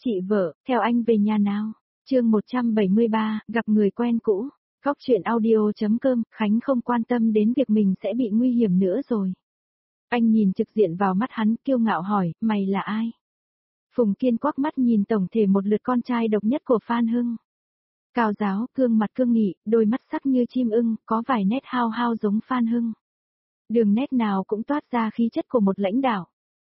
Chị vợ, theo anh về nhà nào. Chương 173, gặp người quen cũ. Góc chuyện audio.com, Khánh không quan tâm đến việc mình sẽ bị nguy hiểm nữa rồi. Anh nhìn trực diện vào mắt hắn, kiêu ngạo hỏi, mày là ai? Phùng Kiên quắc mắt nhìn tổng thể một lượt con trai độc nhất của Phan Hưng. Cao giáo, gương mặt cương nghị, đôi mắt sắc như chim ưng, có vài nét hao hao giống Phan Hưng. Đường nét nào cũng toát ra khí chất của một lãnh đạo.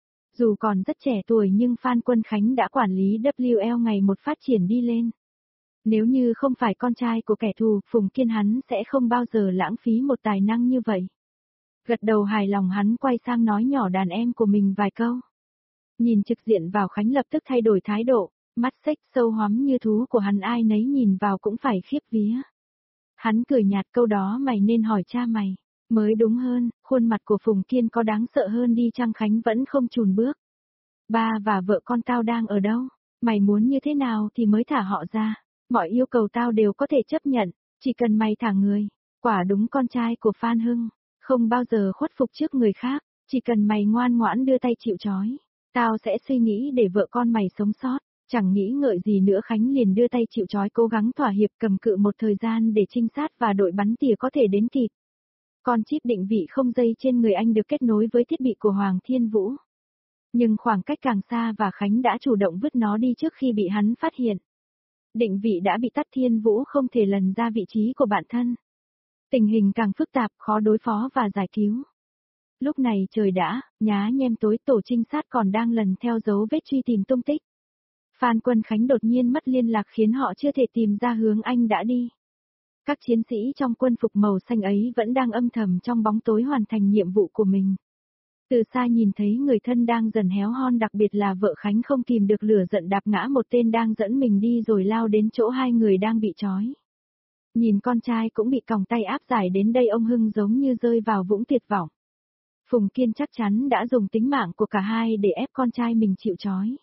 Dù còn rất trẻ tuổi nhưng Phan Quân Khánh đã quản lý WL ngày một phát triển đi lên. Nếu như không phải con trai của kẻ thù, Phùng Kiên hắn sẽ không bao giờ lãng phí một tài năng như vậy. Gật đầu hài lòng hắn quay sang nói nhỏ đàn em của mình vài câu. Nhìn trực diện vào Khánh lập tức thay đổi thái độ, mắt xếch sâu hoắm như thú của hắn ai nấy nhìn vào cũng phải khiếp vía. Hắn cười nhạt câu đó mày nên hỏi cha mày. Mới đúng hơn, khuôn mặt của Phùng Kiên có đáng sợ hơn đi chăng Khánh vẫn không chùn bước. Ba và vợ con tao đang ở đâu? Mày muốn như thế nào thì mới thả họ ra. Mọi yêu cầu tao đều có thể chấp nhận, chỉ cần mày thả người. Quả đúng con trai của Phan Hưng, không bao giờ khuất phục trước người khác, chỉ cần mày ngoan ngoãn đưa tay chịu trói. Tao sẽ suy nghĩ để vợ con mày sống sót. Chẳng nghĩ ngợi gì nữa Khánh liền đưa tay chịu trói cố gắng thỏa hiệp cầm cự một thời gian để trinh sát và đội bắn tỉa có thể đến kịp. Con chip định vị không dây trên người anh được kết nối với thiết bị của Hoàng Thiên Vũ. Nhưng khoảng cách càng xa và Khánh đã chủ động vứt nó đi trước khi bị hắn phát hiện. Định vị đã bị tắt Thiên Vũ không thể lần ra vị trí của bản thân. Tình hình càng phức tạp, khó đối phó và giải cứu. Lúc này trời đã, nhá nhem tối tổ trinh sát còn đang lần theo dấu vết truy tìm tung tích. Phan Quân Khánh đột nhiên mất liên lạc khiến họ chưa thể tìm ra hướng anh đã đi. Các chiến sĩ trong quân phục màu xanh ấy vẫn đang âm thầm trong bóng tối hoàn thành nhiệm vụ của mình. Từ xa nhìn thấy người thân đang dần héo hon đặc biệt là vợ Khánh không kìm được lửa giận đạp ngã một tên đang dẫn mình đi rồi lao đến chỗ hai người đang bị trói. Nhìn con trai cũng bị còng tay áp giải đến đây ông Hưng giống như rơi vào vũng tuyệt vọng. Phùng Kiên chắc chắn đã dùng tính mạng của cả hai để ép con trai mình chịu trói.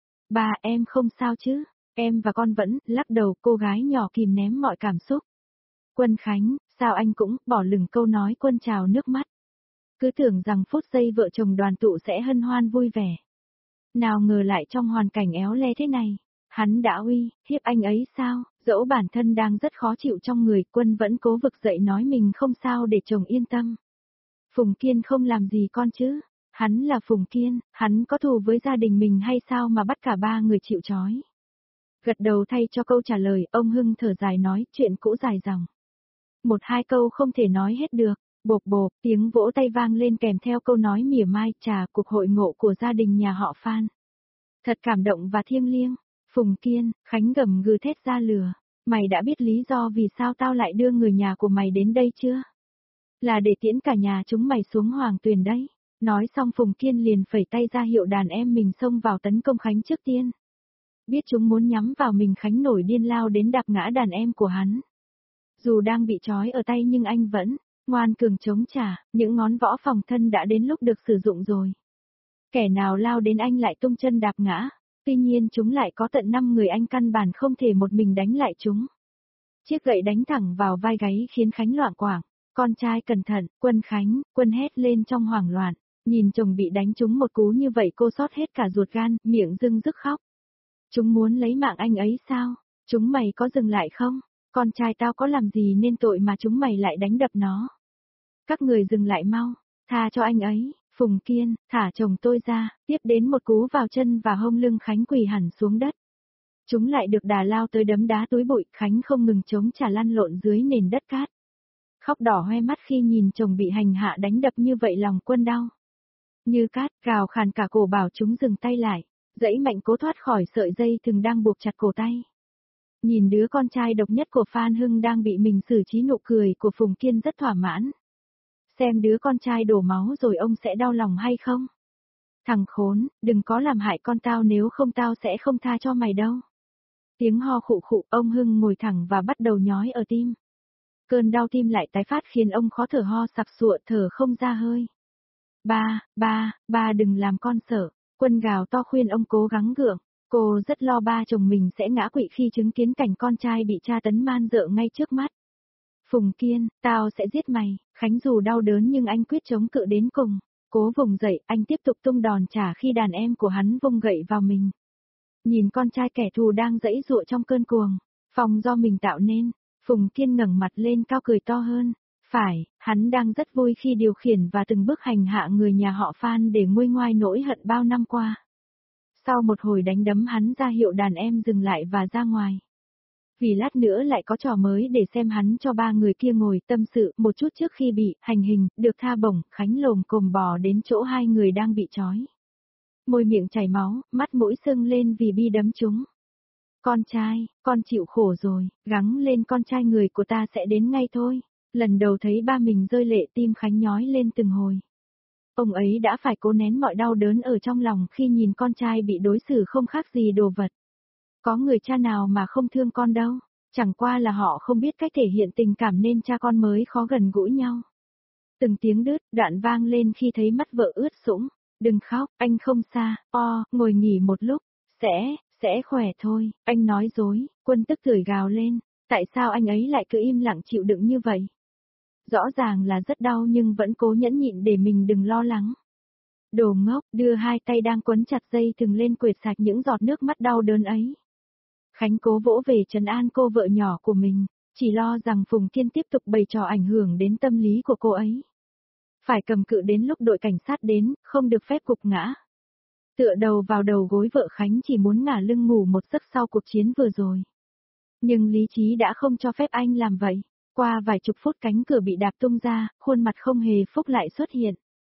Ba em không sao chứ, em và con vẫn, lắc đầu cô gái nhỏ kìm ném mọi cảm xúc. Quân Khánh, sao anh cũng, bỏ lửng câu nói Quân trào nước mắt. Cứ tưởng rằng phút giây vợ chồng đoàn tụ sẽ hân hoan vui vẻ. Nào ngờ lại trong hoàn cảnh éo le thế này, hắn đã hiếp anh ấy sao, dẫu bản thân đang rất khó chịu trong người Quân vẫn cố vực dậy nói mình không sao để chồng yên tâm. Phùng Kiên không làm gì con chứ, hắn là Phùng Kiên, hắn có thù với gia đình mình hay sao mà bắt cả ba người chịu trói. Gật đầu thay cho câu trả lời, ông Hưng thở dài nói chuyện cũ dài dòng. Một hai câu không thể nói hết được, bộp bộp, tiếng vỗ tay vang lên kèm theo câu nói mỉa mai, chà cuộc hội ngộ của gia đình nhà họ Phan. Thật cảm động và thiêng liêng, Phùng Kiên, Khánh gầm gừ thét ra lửa, mày đã biết lý do vì sao tao lại đưa người nhà của mày đến đây chưa? Là để tiễn cả nhà chúng mày xuống Hoàng Tuyền đấy. Nói xong Phùng Kiên liền phẩy tay ra hiệu đàn em mình xông vào tấn công Khánh trước tiên. Biết chúng muốn nhắm vào mình Khánh nổi điên lao đến đạp ngã đàn em của hắn. Dù đang bị trói ở tay nhưng anh vẫn ngoan cường chống trả, những ngón võ phòng thân đã đến lúc được sử dụng rồi. Kẻ nào lao đến anh lại tung chân đạp ngã, tuy nhiên chúng lại có tận 5 người anh căn bản không thể một mình đánh lại chúng. Chiếc gậy đánh thẳng vào vai gáy khiến Khánh loạng choạng. Con trai cẩn thận, Quân Khánh, Quân hét lên trong hoảng loạn, nhìn chồng bị đánh trúng một cú như vậy cô xót hết cả ruột gan, miệng rưng rức khóc. Chúng muốn lấy mạng anh ấy sao? Chúng mày có dừng lại không? Con trai tao có làm gì nên tội mà chúng mày lại đánh đập nó? Các người dừng lại mau, tha cho anh ấy, Phùng Kiên, thả chồng tôi ra, tiếp đến một cú vào chân và hông lưng Khánh quỳ hẳn xuống đất. Chúng lại được đà lao tới đấm đá túi bụi, Khánh không ngừng chống trả lăn lộn dưới nền đất cát. Khóc đỏ hoe mắt khi nhìn chồng bị hành hạ đánh đập như vậy lòng Quân đau. Như cát, gào khàn cả cổ bảo chúng dừng tay lại, dãy mạnh cố thoát khỏi sợi dây thừng đang buộc chặt cổ tay. Nhìn đứa con trai độc nhất của Phan Hưng đang bị mình xử trí nụ cười của Phùng Kiên rất thỏa mãn. Xem đứa con trai đổ máu rồi ông sẽ đau lòng hay không? Thằng khốn, đừng có làm hại con tao nếu không tao sẽ không tha cho mày đâu. Tiếng ho khụ khụ, ông Hưng ngồi thẳng và bắt đầu nhói ở tim. Cơn đau tim lại tái phát khiến ông khó thở ho sặc sụa thở không ra hơi. Ba đừng làm con sợ, Quân gào to khuyên ông cố gắng gượng. Cô rất lo ba chồng mình sẽ ngã quỵ khi chứng kiến cảnh con trai bị tra tấn man dợ ngay trước mắt. Phùng Kiên, tao sẽ giết mày, Khánh dù đau đớn nhưng anh quyết chống cự đến cùng. Cố vùng dậy, anh tiếp tục tung đòn trả khi đàn em của hắn vung gậy vào mình. Nhìn con trai kẻ thù đang giãy giụa trong cơn cuồng, phong do mình tạo nên, Phùng Kiên ngẩng mặt lên cao cười to hơn. Phải, hắn đang rất vui khi điều khiển và từng bước hành hạ người nhà họ Phan để nguôi ngoai nỗi hận bao năm qua. Sau một hồi đánh đấm hắn ra hiệu đàn em dừng lại và ra ngoài. Vì lát nữa lại có trò mới để xem hắn cho ba người kia ngồi tâm sự một chút trước khi bị hành hình, được tha bổng, Khánh lồm cồm bò đến chỗ hai người đang bị trói. Môi miệng chảy máu, mắt mũi sưng lên vì bi đấm chúng. Con trai, con chịu khổ rồi, gắng lên con trai, người của ta sẽ đến ngay thôi. Lần đầu thấy ba mình rơi lệ tim Khánh nhói lên từng hồi. Ông ấy đã phải cố nén mọi đau đớn ở trong lòng khi nhìn con trai bị đối xử không khác gì đồ vật. Có người cha nào mà không thương con đâu, chẳng qua là họ không biết cách thể hiện tình cảm nên cha con mới khó gần gũi nhau. Từng tiếng đứt, đoạn vang lên khi thấy mắt vợ ướt sũng. Đừng khóc, anh không xa, ngồi nghỉ một lúc, sẽ khỏe thôi, anh nói dối, Quân tức tưởi gào lên, tại sao anh ấy lại cứ im lặng chịu đựng như vậy? Rõ ràng là rất đau nhưng vẫn cố nhẫn nhịn để mình đừng lo lắng. Đồ ngốc, đưa hai tay đang quấn chặt dây thừng lên quệt sạch những giọt nước mắt đau đớn ấy. Khánh cố vỗ về trấn an cô vợ nhỏ của mình, chỉ lo rằng Phùng Kiên tiếp tục bày trò ảnh hưởng đến tâm lý của cô ấy. Phải cầm cự đến lúc đội cảnh sát đến, không được phép gục ngã. Tựa đầu vào đầu gối vợ Khánh chỉ muốn ngả lưng ngủ một giấc sau cuộc chiến vừa rồi. Nhưng lý trí đã không cho phép anh làm vậy. Qua vài chục phút cánh cửa bị đạp tung ra, khuôn mặt không hề phúc lại xuất hiện.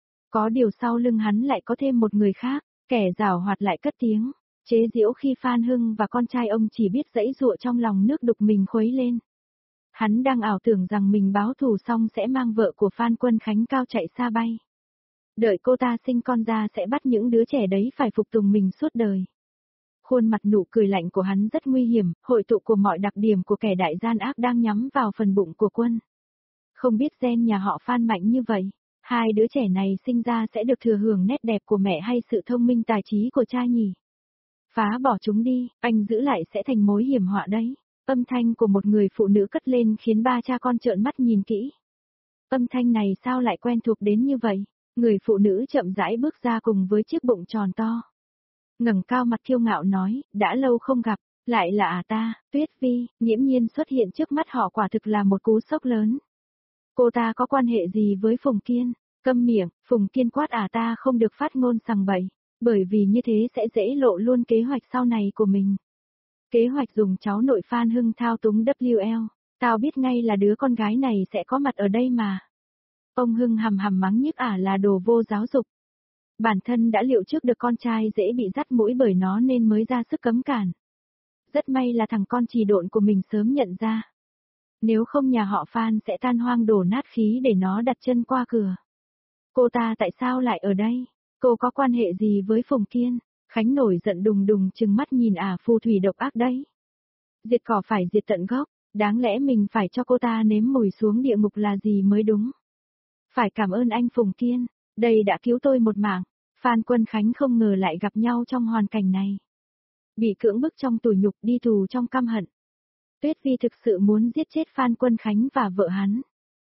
Có điều sau lưng hắn lại có thêm một người khác, kẻ giảo hoạt lại cất tiếng, chế giễu khi Phan Hưng và con trai ông chỉ biết giãy giụa trong lòng nước đục mình khuấy lên. Hắn đang ảo tưởng rằng mình báo thù xong sẽ mang vợ của Phan Quân Khánh cao chạy xa bay. Đợi cô ta sinh con ra sẽ bắt những đứa trẻ đấy phải phục tùng mình suốt đời. Khuôn mặt nụ cười lạnh của hắn rất nguy hiểm, hội tụ của mọi đặc điểm của kẻ đại gian ác đang nhắm vào phần bụng của Quân. Không biết gen nhà họ Phan mạnh như vậy, hai đứa trẻ này sinh ra sẽ được thừa hưởng nét đẹp của mẹ hay sự thông minh tài trí của cha nhỉ? Phá bỏ chúng đi, anh giữ lại sẽ thành mối hiểm họa đấy. Âm thanh của một người phụ nữ cất lên khiến ba cha con trợn mắt nhìn kỹ. Âm thanh này sao lại quen thuộc đến như vậy? Người phụ nữ chậm rãi bước ra cùng với chiếc bụng tròn to. Ngẩng cao mặt kiêu ngạo nói, đã lâu không gặp, lại là ta, Tuyết Vi. Nghiễm nhiên xuất hiện trước mắt họ quả thực là một cú sốc lớn. Cô ta có quan hệ gì với Phùng Kiên? Câm miệng, Phùng Kiên quát ta không được phát ngôn sằng bậy, bởi vì như thế sẽ dễ lộ luôn kế hoạch sau này của mình. Kế hoạch dùng cháu nội Phan Hưng thao túng WL, tao biết ngay là đứa con gái này sẽ có mặt ở đây mà. Ông Hưng hầm hầm mắng nhiếc là đồ vô giáo dục. Bản thân đã liệu trước được con trai dễ bị dắt mũi bởi nó nên mới ra sức cấm cản. Rất may là thằng con trì độn của mình sớm nhận ra. Nếu không nhà họ Phan sẽ tan hoang đổ nát khí để nó đặt chân qua cửa. Cô ta tại sao lại ở đây? Cô có quan hệ gì với Phùng Kiên? Khánh nổi giận đùng đùng trừng mắt nhìn phù thủy độc ác đấy. Diệt cỏ phải diệt tận gốc, đáng lẽ mình phải cho cô ta nếm mùi xuống địa ngục là gì mới đúng. Phải cảm ơn anh Phùng Kiên, đây đã cứu tôi một mạng. Phan Quân Khánh không ngờ lại gặp nhau trong hoàn cảnh này. Bị cưỡng bức trong tủi nhục, đi tù trong căm hận. Tuyết Vi thực sự muốn giết chết Phan Quân Khánh và vợ hắn.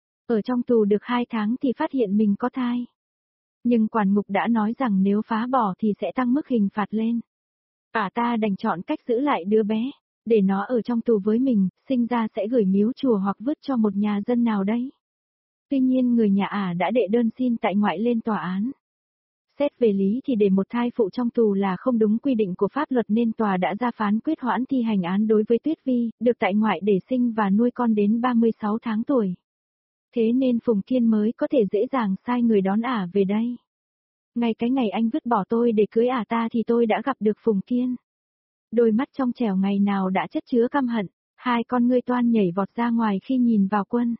Ở trong tù được 2 tháng thì phát hiện mình có thai. Nhưng quản ngục đã nói rằng nếu phá bỏ thì sẽ tăng mức hình phạt lên. Ta đành chọn cách giữ lại đứa bé, để nó ở trong tù với mình, sinh ra sẽ gửi miếu chùa hoặc vứt cho một nhà dân nào đấy. Tuy nhiên người nhà đã đệ đơn xin tại ngoại lên tòa án. Xét về lý thì để một thai phụ trong tù là không đúng quy định của pháp luật nên tòa đã ra phán quyết hoãn thi hành án đối với Tuyết Vi, được tại ngoại để sinh và nuôi con đến 36 tháng tuổi. Thế nên Phùng Kiên mới có thể dễ dàng sai người đón về đây. Ngay cái ngày anh vứt bỏ tôi để cưới ta thì tôi đã gặp được Phùng Kiên. Đôi mắt trong trẻo ngày nào đã chất chứa căm hận, hai con ngươi toan nhảy vọt ra ngoài khi nhìn vào Quân.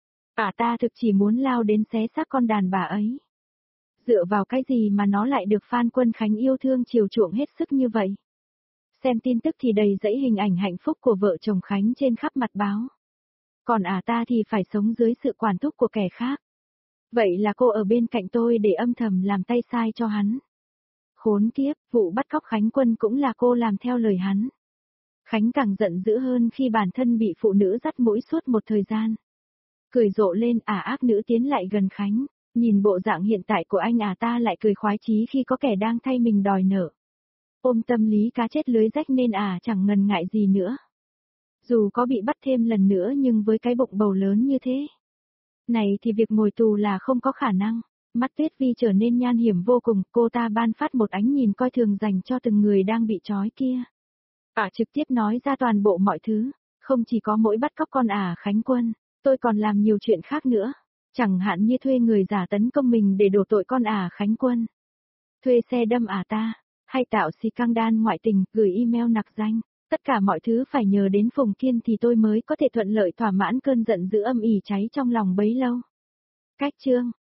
Ta thực chỉ muốn lao đến xé xác con đàn bà ấy. Dựa vào cái gì mà nó lại được Phan Quân Khánh yêu thương chiều chuộng hết sức như vậy? Xem tin tức thì đầy dẫy hình ảnh hạnh phúc của vợ chồng Khánh trên khắp mặt báo. Còn ta thì phải sống dưới sự quản thúc của kẻ khác. Vậy là cô ở bên cạnh tôi để âm thầm làm tay sai cho hắn. Khốn kiếp, vụ bắt cóc Khánh Quân cũng là cô làm theo lời hắn. Khánh càng giận dữ hơn khi bản thân bị phụ nữ dắt mũi suốt một thời gian. Cười rộ lên, ác nữ tiến lại gần Khánh, nhìn bộ dạng hiện tại của anh ta lại cười khoái chí khi có kẻ đang thay mình đòi nợ. Ôm tâm lý cá chết lưới rách nên chẳng ngần ngại gì nữa. Dù có bị bắt thêm lần nữa nhưng với cái bụng bầu lớn như thế này thì việc ngồi tù là không có khả năng. Mắt Tuyết Vi trở nên nham hiểm vô cùng, cô ta ban phát một ánh nhìn coi thường dành cho từng người đang bị trói kia. Trực tiếp nói ra toàn bộ mọi thứ, không chỉ có mỗi bắt cóc con Khánh Quân, tôi còn làm nhiều chuyện khác nữa. Chẳng hạn như thuê người giả tấn công mình để đổ tội con Khánh Quân. Thuê xe đâm ta, hay tạo scandal ngoại tình, gửi email nặc danh. Tất cả mọi thứ phải nhờ đến Phùng Kiên thì tôi mới có thể thuận lợi thỏa mãn cơn giận dữ âm ỉ cháy trong lòng bấy lâu. Cách chương